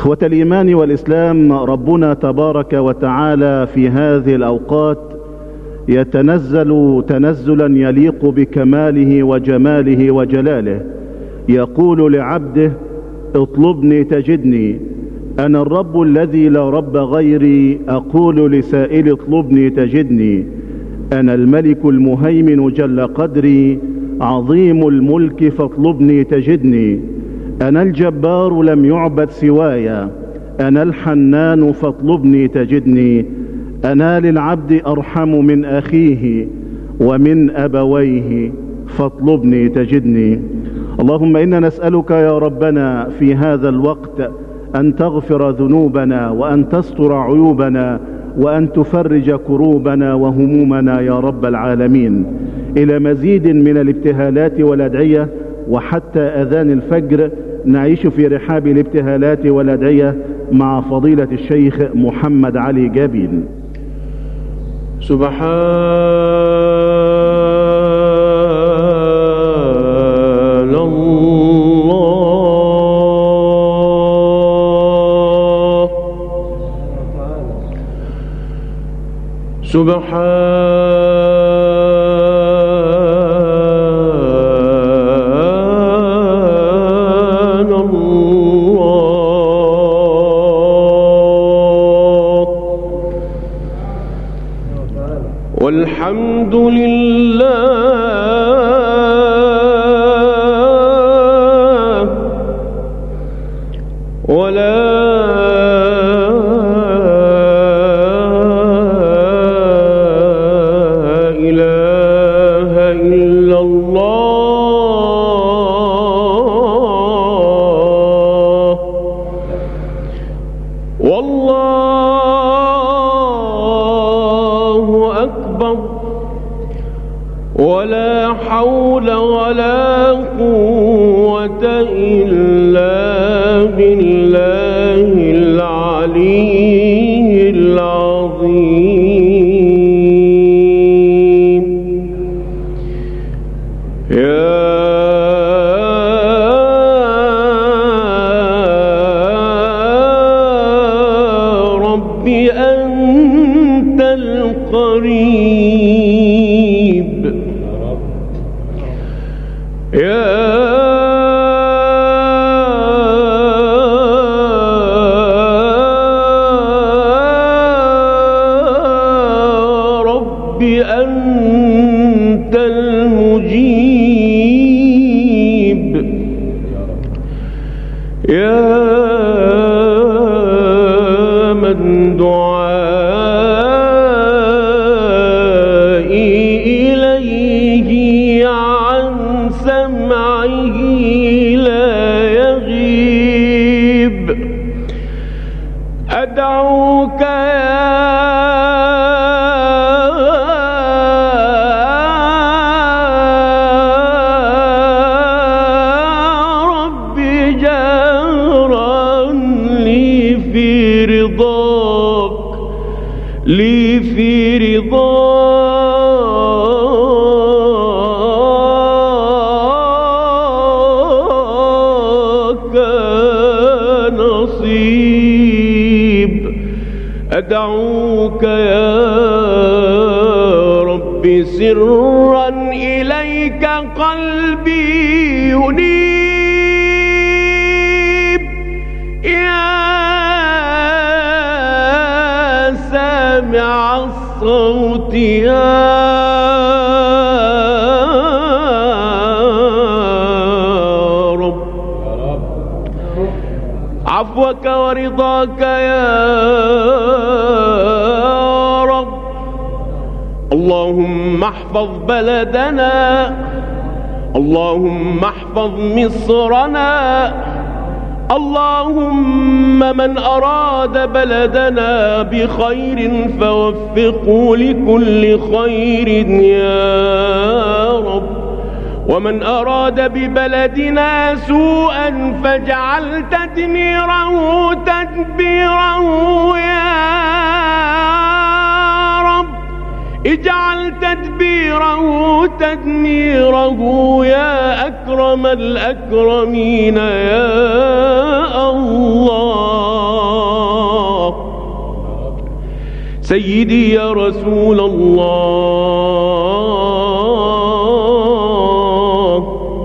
إخوة الإيمان والإسلام، ربنا تبارك وتعالى في هذه الأوقات يتنزل تنزلا يليق بكماله وجماله وجلاله، يقول لعبده: اطلبني تجدني، أنا الرب الذي لا رب غيري، أقول لسائل اطلبني تجدني، أنا الملك المهيمن جل قدري، عظيم الملك فاطلبني تجدني، أنا الجبار لم يعبد سوايا، أنا الحنان فاطلبني تجدني، أنا للعبد أرحم من أخيه ومن أبويه فاطلبني تجدني. اللهم إنا نسألك يا ربنا في هذا الوقت أن تغفر ذنوبنا وأن تستر عيوبنا وأن تفرج كروبنا وهمومنا يا رب العالمين. إلى مزيد من الابتهالات والأدعية وحتى أذان الفجر نعيش في رحاب الابتهالات والأدعية مع فضيلة الشيخ محمد علي جابين. سبحان الله، سبحان الله، والحمد لله، ولا إله إلا الله، والله أكبر، ولا حول ولا قوة إلا بالله العلي العظيم. يا رب أنت القريب، يا رب أنت المجيب، يا من دعائي إليه عن سمعه لا يغيب. أدعوك يا ربي جهرا لي في رضاك، لي في رضاك نصيب. أدعوك يا رب سرا إليك قلبي ينيب، يا سامع الصوت يا رب، عفوك ورضاك يا رب. اللهم احفظ بلدنا، اللهم احفظ مصرنا، اللهم من أراد بلدنا بخير فوفقه لكل خير يا رب، ومن أراد ببلدنا سوءا فاجعل تدميره تدبيره يا رب، اجعل تدبيره تدميره يا أكرم الأكرمين يا الله. سيدي يا رسول الله،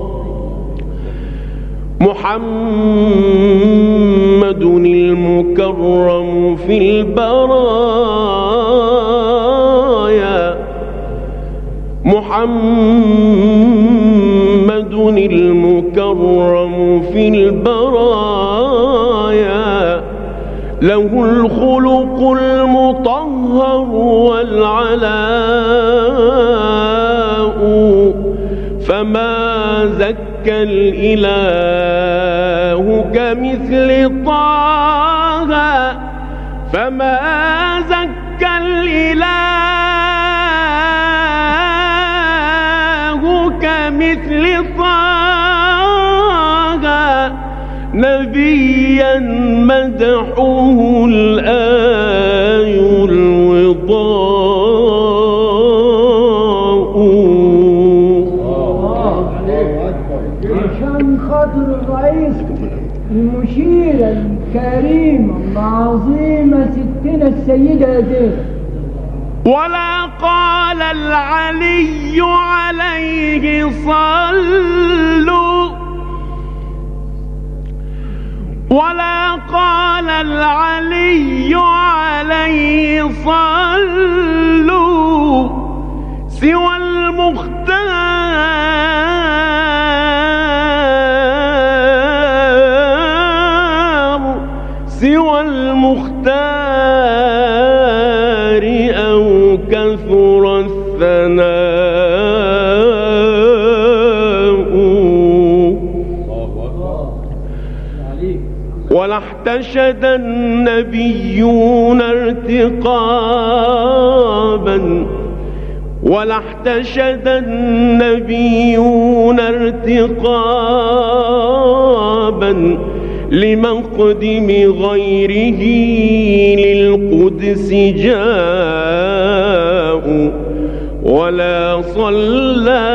محمد المكرم في البرايا، محمد المكرم في البرايا، له الخلق المطهر والعلاء، فما زكى الإله كمثل طه، فما زكى الإله كمثل طه، نبيا مدحه الآي الوضاء. عشان خاطر الرئيس المشير الكريم العظيمة ستنا السيدة زينب. ولا قال العلي عليه صلوا، ولا قال العلي عليه صلوا، سوى المختار، سوى المختار أو كثر الثناء. ولا احتشد النبيون ارتقابا، ولا احتشد النبيون ارتقابا لمقدم غيره للقدس جاءوا، ولا صلى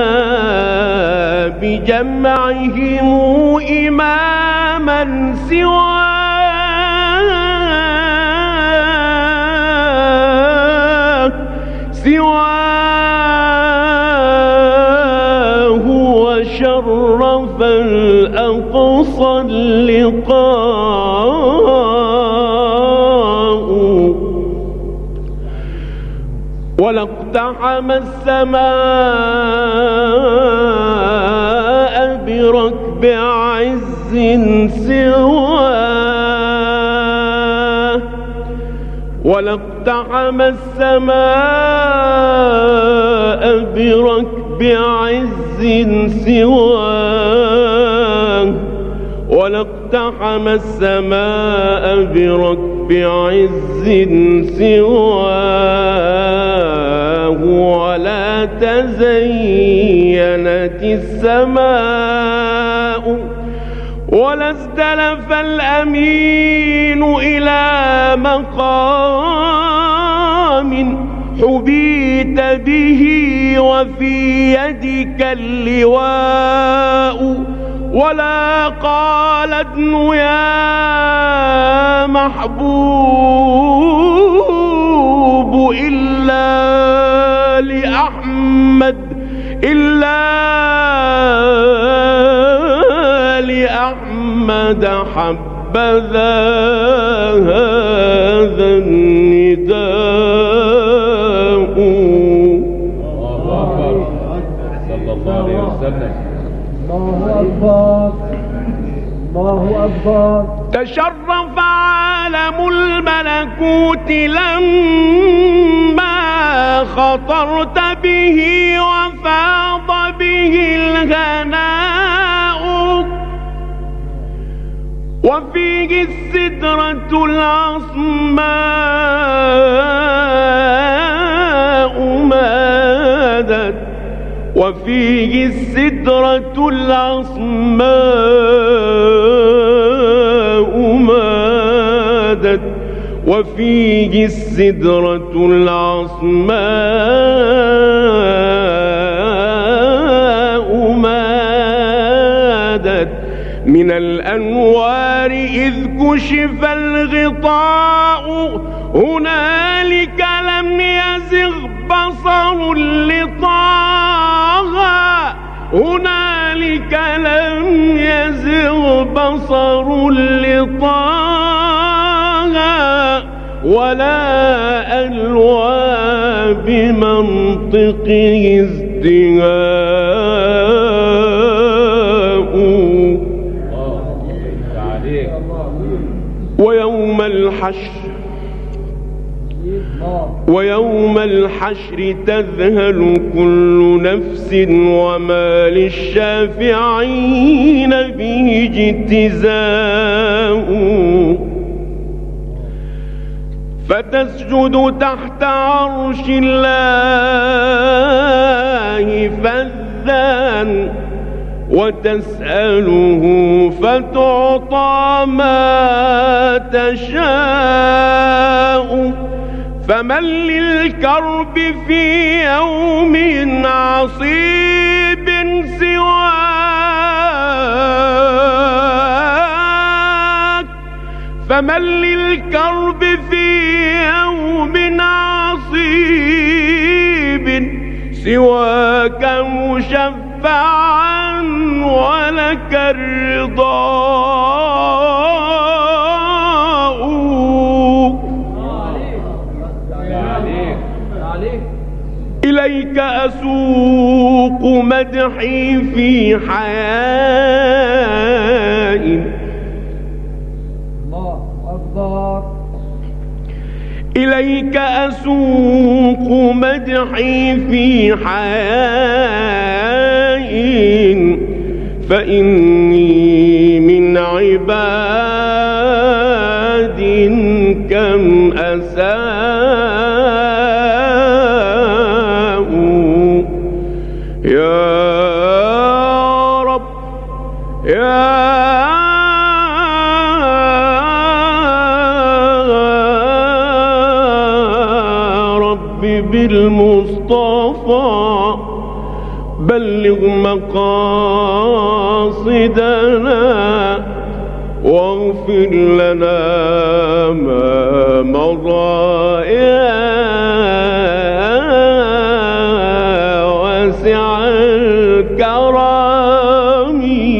بجمعهم إماما سواه، وشرف الأقصى اللقاء. ولا اقتحم السماء بركب عز سواه، ولا اقتحم السماء بركب عز سواه، ولا اقتحم السماء بركب عز سواه، ولا تزينت السماء، ولا ازدلف الأمين إلى مقام حبيت به وفي يدك اللواء. ولا قال ابن يا محبوب إلا لأحمد، إلا لأحمد حبذا هذا النداء. صلى الله عليه وسلم. الله أكبر، الله أكبر. تشرف عالم الملكوت لما خطرت به وفاض به الغناء، وفيه السدرة العصماء مادت، وفيه السدرة العصماء مادت، وفيه السدرة العصماء مادت، من الأنوار إذ كشف الغطاء هنالك لم يزغ بصر لطه هنالك لم يزغ بصر لطه ولا ألوى بمنطقه ازدهاء ويوم الحشر تذهل كل نفس وما للشافعين به اجتزاء فتسجد تحت عرش الله فذان وتسأله فتعطى ما تشاء فمن للكرب في يوم عصيب سواك فمن للكرب في يوم عصيب سواك مشفعا ولك الرضاء إليك أسوق مدحي في حياء الله أكبر إليك أسوق مدحي في حياء فإني من عباد كم أساء يا رب يا بالمصطفى بلغ مقاصدنا واغفر لنا ما مضى يا واسع الكرم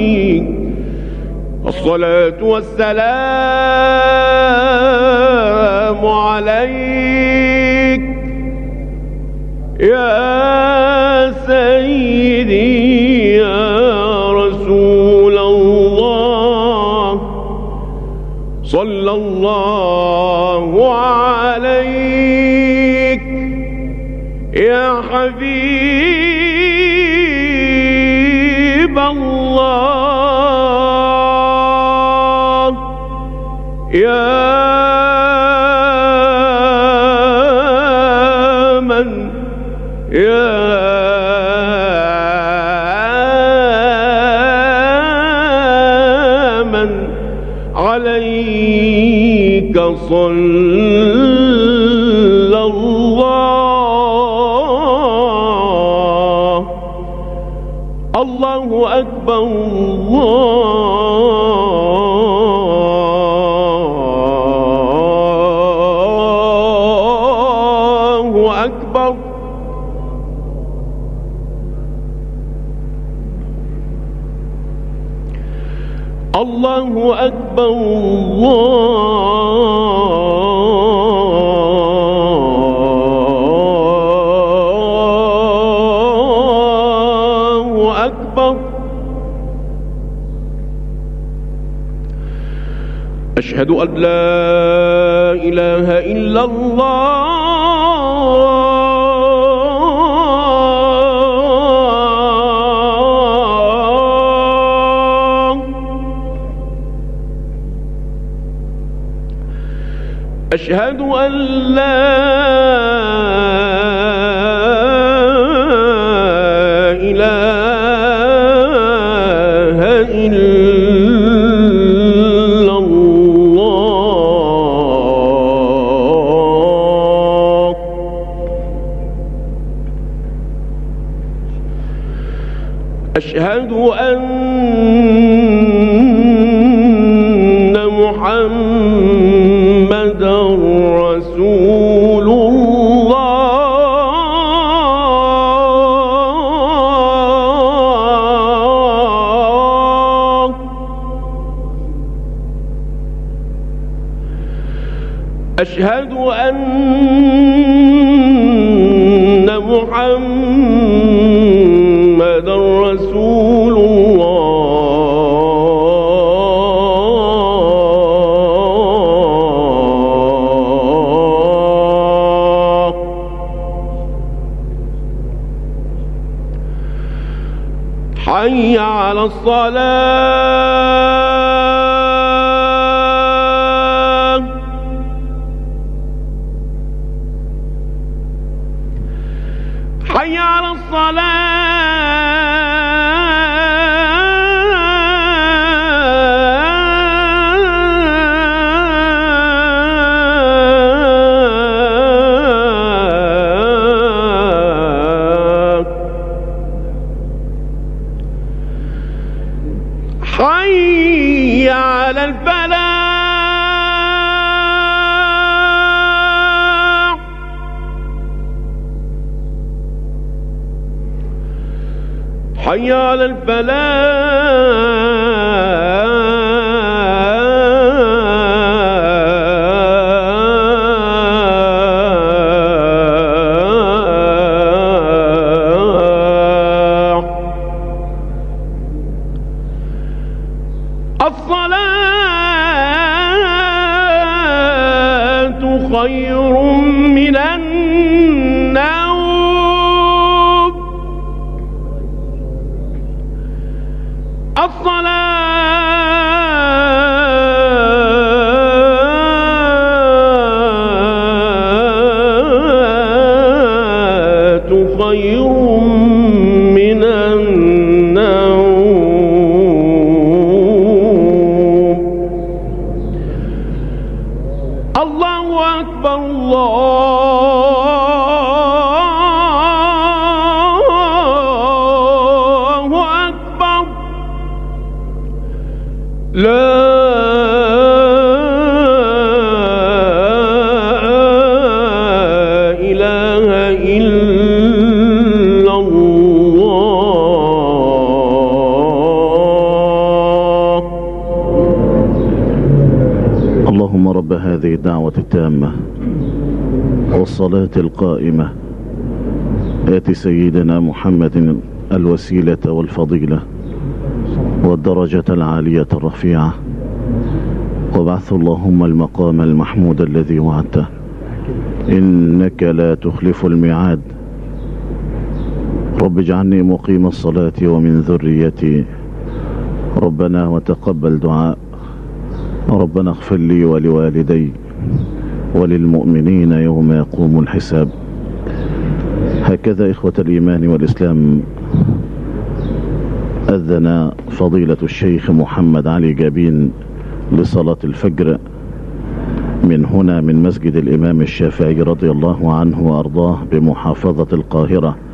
الصلاة والسلام عليك يا سيدي يا رسول الله صلى الله عليك يا حبيب الله يا من عليك صلى الله الله أكبر الله أكبر الله أكبر الله أكبر أشهد أن لا إله إلا الله أشهد أن لا إله إلا الله أشهد أن محمدا رسول الله أشهد أن محمدا رسول الله حي على الصلاة حي على الصلاة حي على الفلاح حي على الفلاح الصلاة خير من النوم الصلاة خير من النوم الله أكبر الله أكبر لا إله إلا الله اللهم رب هذه الدعوة التامة والصلاة القائمة آت سيدنا محمد الوسيلة والفضيلة والدرجة العالية الرفيعة وابعث اللهم المقام المحمود الذي وعدته إنك لا تخلف الميعاد رب اجعلني مقيم الصلاة ومن ذريتي ربنا وتقبل دعاء ربنا اغفر لي ولوالدي وللمؤمنين يوم يقوم الحساب. هكذا إخوة الإيمان والإسلام أذن فضيلة الشيخ محمد علي جابين لصلاة الفجر من هنا من مسجد الإمام الشافعي رضي الله عنه وأرضاه بمحافظة القاهرة